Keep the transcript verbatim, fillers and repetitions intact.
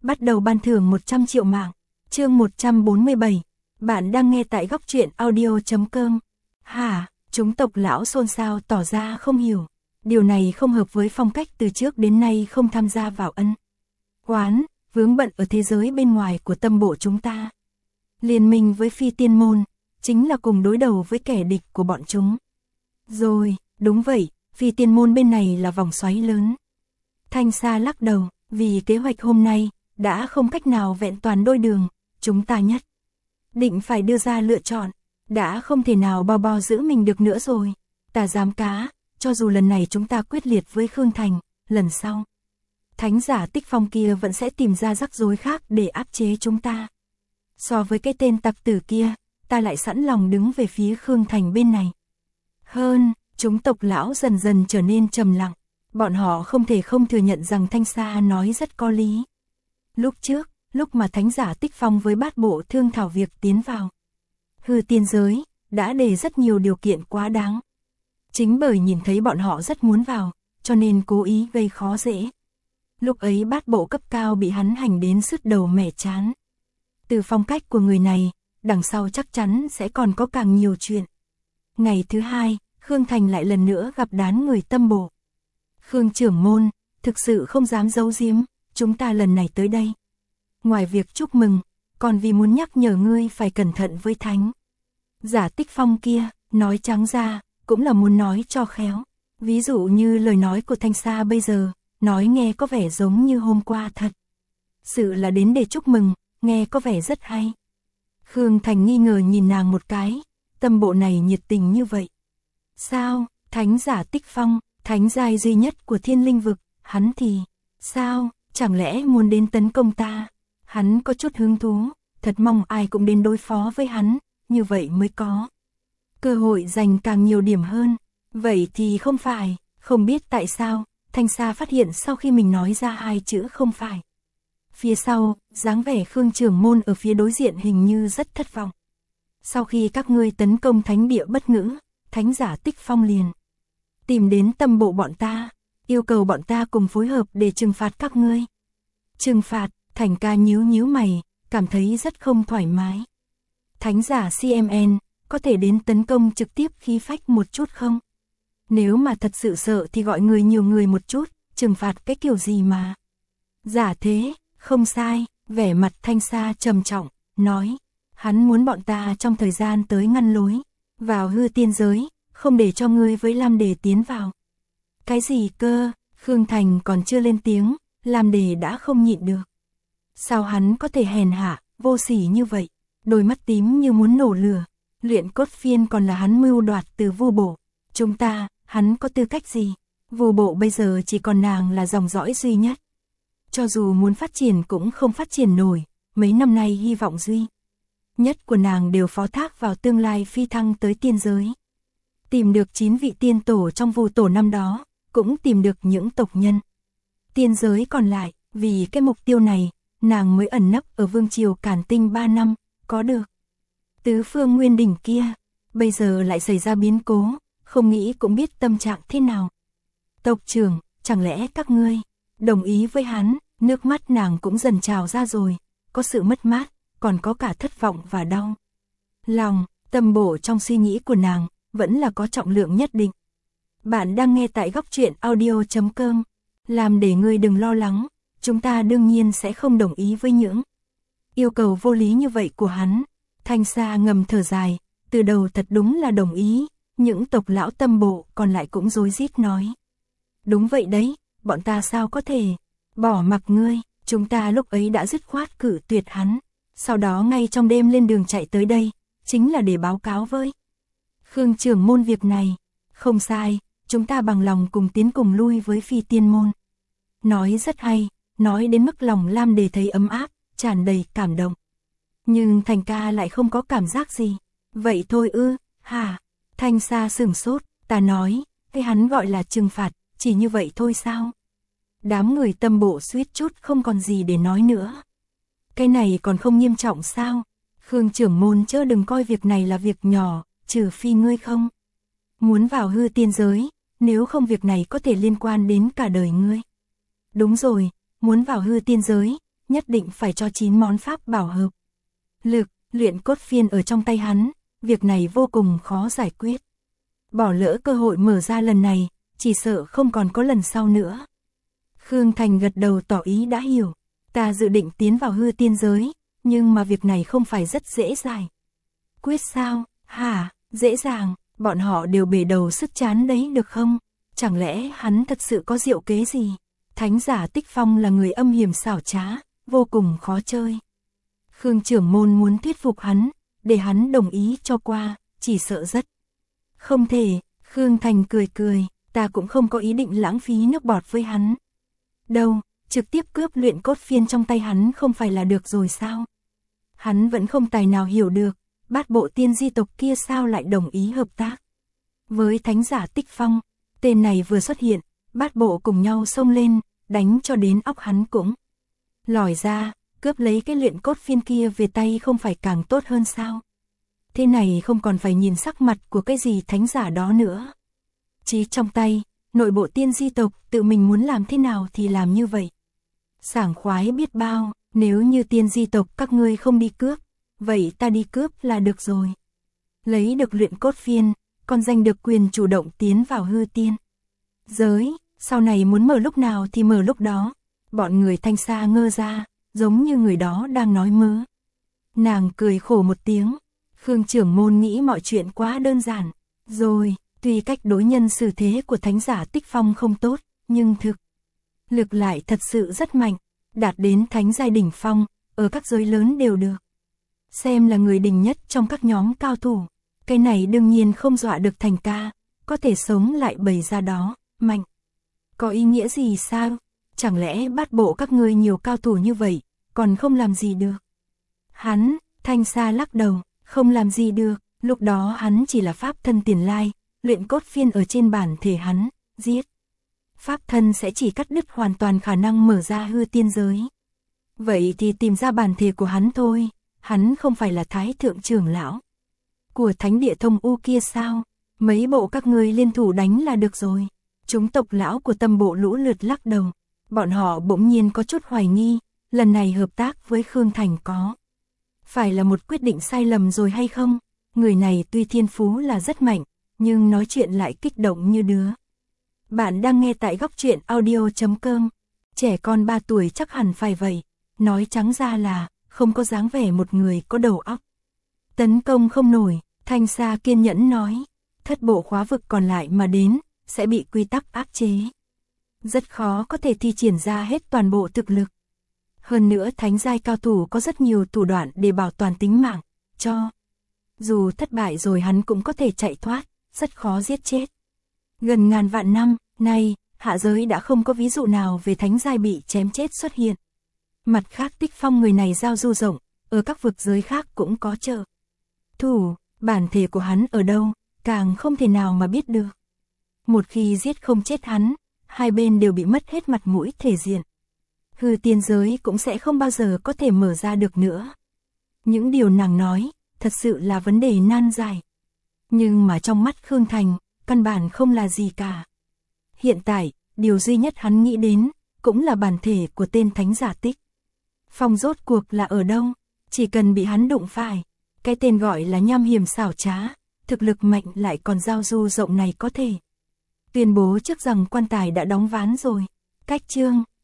bắt đầu ban thưởng một trăm triệu mạng. Chương một trăm bốn mươi bảy. Bạn đang nghe tại góc truyện audio chấm com. Hả? Chúng tộc lão xôn xao tỏ ra không hiểu. Điều này không hợp với phong cách từ trước đến nay không tham gia vào ân oán, vướng bận ở thế giới bên ngoài của tâm bộ chúng ta. Liên minh với phi tiên môn, chính là cùng đối đầu với kẻ địch của bọn chúng. Rồi, đúng vậy, phi tiên môn bên này là vòng xoáy lớn. Thanh Sa lắc đầu, vì kế hoạch hôm nay, đã không cách nào vẹn toàn đôi đường, chúng ta nhất định phải đưa ra lựa chọn, đã không thể nào bao bo giữ mình được nữa rồi. Ta dám cá, cho dù lần này chúng ta quyết liệt với Khương Thành, lần sau, thánh giả Tích Phong kia vẫn sẽ tìm ra rắc rối khác để áp chế chúng ta. So với cái tên tặc tử kia, ta lại sẵn lòng đứng về phía Khương Thành bên này. Hơn, chúng tộc lão dần dần trở nên trầm lặng, bọn họ không thể không thừa nhận rằng Thanh Sa nói rất có lý. Lúc trước, lúc mà thánh giả Tích Phong với bát bộ thương thảo việc tiến vào hư tiên giới, đã đề rất nhiều điều kiện quá đáng. Chính bởi nhìn thấy bọn họ rất muốn vào, cho nên cố ý gây khó dễ. Lúc ấy bát bộ cấp cao bị hắn hành đến sứt đầu mẻ chán. Từ phong cách của người này, đằng sau chắc chắn sẽ còn có càng nhiều chuyện. Ngày thứ hai, Khương Thành lại lần nữa gặp đám người tâm bộ. Khương trưởng môn, thực sự không dám giấu giếm, chúng ta lần này tới đây. Ngoài việc chúc mừng, còn vì muốn nhắc nhở ngươi phải cẩn thận với thánh giả Tích Phong kia, nói trắng ra, cũng là muốn nói cho khéo. Ví dụ như lời nói của Thanh Sa bây giờ, nói nghe có vẻ giống như hôm qua thật. Sự là đến để chúc mừng, nghe có vẻ rất hay. Khương Thành nghi ngờ nhìn nàng một cái, tâm bộ này nhiệt tình như vậy. Sao, thánh giả Tích Phong, thánh giai duy nhất của thiên linh vực, hắn thì, sao, chẳng lẽ muốn đến tấn công ta? Hắn có chút hứng thú, thật mong ai cũng đến đối phó với hắn, như vậy mới có cơ hội giành càng nhiều điểm hơn. Vậy thì không phải, không biết tại sao, Thanh Sa phát hiện sau khi mình nói ra hai chữ không phải. Phía sau, dáng vẻ Khương trưởng môn ở phía đối diện hình như rất thất vọng. Sau khi các ngươi tấn công thánh địa bất ngữ, thánh giả Tích Phong liền tìm đến tâm bộ bọn ta, yêu cầu bọn ta cùng phối hợp để trừng phạt các ngươi. Trừng phạt, Thành ca nhíu nhíu mày, cảm thấy rất không thoải mái. Thánh giả xê em en, có thể đến tấn công trực tiếp khí phách một chút không? Nếu mà thật sự sợ thì gọi người nhiều người một chút, trừng phạt cái kiểu gì mà. Giả thế, không sai, vẻ mặt Thanh Sa trầm trọng, nói, hắn muốn bọn ta trong thời gian tới ngăn lối vào hư tiên giới, không để cho ngươi với Lam Đề tiến vào. Cái gì cơ? Khương Thành còn chưa lên tiếng, Lam Đề đã không nhịn được. Sao hắn có thể hèn hạ, vô sỉ như vậy? Đôi mắt tím như muốn nổ lửa. Luyện cốt phiên còn là hắn mưu đoạt từ Vu Bộ. Chúng ta, hắn có tư cách gì? Vu Bộ bây giờ chỉ còn nàng là dòng dõi duy nhất. Cho dù muốn phát triển cũng không phát triển nổi, mấy năm nay hy vọng duy nhất của nàng đều phó thác vào tương lai phi thăng tới tiên giới. Tìm được chín vị tiên tổ trong Vu tổ năm đó, cũng tìm được những tộc nhân tiên giới còn lại, vì cái mục tiêu này, nàng mới ẩn nấp ở vương triều Càn Tinh ba năm, có được tứ phương nguyên đỉnh kia, bây giờ lại xảy ra biến cố, không nghĩ cũng biết tâm trạng thế nào. Tộc trưởng, chẳng lẽ các ngươi đồng ý với hắn? Nước mắt nàng cũng dần trào ra rồi, có sự mất mát, còn có cả thất vọng và đau lòng. Tâm bộ trong suy nghĩ của nàng vẫn là có trọng lượng nhất định. Bạn đang nghe tại góc truyện audio chấm com. Làm để ngươi đừng lo lắng, chúng ta đương nhiên sẽ không đồng ý với những yêu cầu vô lý như vậy của hắn. Thanh Sa ngầm thở dài, từ đầu thật đúng là đồng ý, những tộc lão tâm bộ còn lại cũng rối rít nói. Đúng vậy đấy, bọn ta sao có thể bỏ mặc ngươi, chúng ta lúc ấy đã dứt khoát cử tuyệt hắn, sau đó ngay trong đêm lên đường chạy tới đây, chính là để báo cáo với Khương trưởng môn việc này. Không sai, chúng ta bằng lòng cùng tiến cùng lui với phi tiên môn. Nói rất hay, nói đến mức lòng Lam Đề thấy ấm áp, tràn đầy cảm động. Nhưng Thành ca lại không có cảm giác gì. Vậy thôi ư, hả? Thanh Sa sửng sốt, ta nói, cái hắn gọi là trừng phạt, chỉ như vậy thôi sao? Đám người tâm bộ suýt chút không còn gì để nói nữa. Cái này còn không nghiêm trọng sao? Khương trưởng môn chớ đừng coi việc này là việc nhỏ, trừ phi ngươi không muốn vào hư tiên giới, nếu không việc này có thể liên quan đến cả đời ngươi. Đúng rồi, muốn vào hư tiên giới, nhất định phải cho chín món pháp bảo hợp. Lực, luyện cốt phiên ở trong tay hắn, việc này vô cùng khó giải quyết. Bỏ lỡ cơ hội mở ra lần này, chỉ sợ không còn có lần sau nữa. Khương Thành gật đầu tỏ ý đã hiểu, ta dự định tiến vào hư tiên giới, nhưng mà việc này không phải rất dễ giải. Quyết sao? Hả? Dễ dàng, bọn họ đều bể đầu sức chán đấy được không? Chẳng lẽ hắn thật sự có diệu kế gì? Thánh giả Tích Phong là người âm hiểm xảo trá, vô cùng khó chơi. Khương trưởng môn muốn thuyết phục hắn, để hắn đồng ý cho qua, chỉ sợ rất không thể. Khương Thành cười cười, ta cũng không có ý định lãng phí nước bọt với hắn. Đâu, trực tiếp cướp luyện cốt phiên trong tay hắn không phải là được rồi sao? Hắn vẫn không tài nào hiểu được, bát bộ tiên di tộc kia sao lại đồng ý hợp tác với thánh giả Tích Phong. Tên này vừa xuất hiện, bát bộ cùng nhau xông lên, đánh cho đến óc hắn cũng lòi ra, cướp lấy cái luyện cốt phiên kia về tay không phải càng tốt hơn sao? Thế này không còn phải nhìn sắc mặt của cái gì thánh giả đó nữa. Chí trong tay, nội bộ tiên di tộc tự mình muốn làm thế nào thì làm như vậy. Sảng khoái biết bao, nếu như tiên di tộc các ngươi không đi cướp, vậy ta đi cướp là được rồi. Lấy được luyện cốt phiên, còn giành được quyền chủ động tiến vào hư tiên giới, sau này muốn mở lúc nào thì mở lúc đó. Bọn người Thanh Sa ngơ ra, giống như người đó đang nói mớ. Nàng cười khổ một tiếng, Khương trưởng môn nghĩ mọi chuyện quá đơn giản. Rồi, tuy cách đối nhân xử thế của thánh giả Tích Phong không tốt, nhưng thực lực lại thật sự rất mạnh, đạt đến thánh giai đỉnh phong, ở các giới lớn đều được xem là người đỉnh nhất trong các nhóm cao thủ. Cái này đương nhiên không dọa được Thành ca, có thể sống lại bày ra đó, mạnh. Có ý nghĩa gì sao? Chẳng lẽ bát bộ các ngươi nhiều cao thủ như vậy, còn không làm gì được? Hắn, Thanh Sa lắc đầu, không làm gì được, lúc đó hắn chỉ là pháp thân tiền lai, luyện cốt phiên ở trên bản thể hắn, giết. Pháp thân sẽ chỉ cắt đứt hoàn toàn khả năng mở ra hư tiên giới. Vậy thì tìm ra bản thể của hắn thôi, hắn không phải là thái thượng trưởng lão của thánh địa thông u kia sao? Mấy bộ các ngươi liên thủ đánh là được rồi. Chúng tộc lão của tâm bộ lũ lượt lắc đầu, bọn họ bỗng nhiên có chút hoài nghi, lần này hợp tác với Khương Thành có phải là một quyết định sai lầm rồi hay không? Người này tuy thiên phú là rất mạnh, nhưng nói chuyện lại kích động như đứa. Bạn đang nghe tại góc truyện audio chấm com. Trẻ con ba tuổi chắc hẳn phải vậy, nói trắng ra là không có dáng vẻ một người có đầu óc. Tấn công không nổi, Thanh Sa kiên nhẫn nói, thất bộ khóa vực còn lại mà đến, sẽ bị quy tắc áp chế. Rất khó có thể thi triển ra hết toàn bộ thực lực. Hơn nữa thánh giai cao thủ có rất nhiều thủ đoạn để bảo toàn tính mạng, cho dù thất bại rồi hắn cũng có thể chạy thoát, rất khó giết chết. Gần ngàn vạn năm, nay, hạ giới đã không có ví dụ nào về thánh giai bị chém chết xuất hiện. Mặt khác Tích Phong người này giao du rộng, ở các vực giới khác cũng có trợ thủ, bản thể của hắn ở đâu, càng không thể nào mà biết được. Một khi giết không chết hắn, hai bên đều bị mất hết mặt mũi thể diện. Hư tiên giới cũng sẽ không bao giờ có thể mở ra được nữa. Những điều nàng nói, thật sự là vấn đề nan giải. Nhưng mà trong mắt Khương Thành, căn bản không là gì cả. Hiện tại, điều duy nhất hắn nghĩ đến, cũng là bản thể của tên thánh giả Tích Phong rốt cuộc là ở đâu, chỉ cần bị hắn đụng phải. Cái tên gọi là nham hiểm xảo trá, thực lực mạnh lại còn giao du rộng này có thể tuyên bố trước rằng quan tài đã đóng ván rồi. Cách chương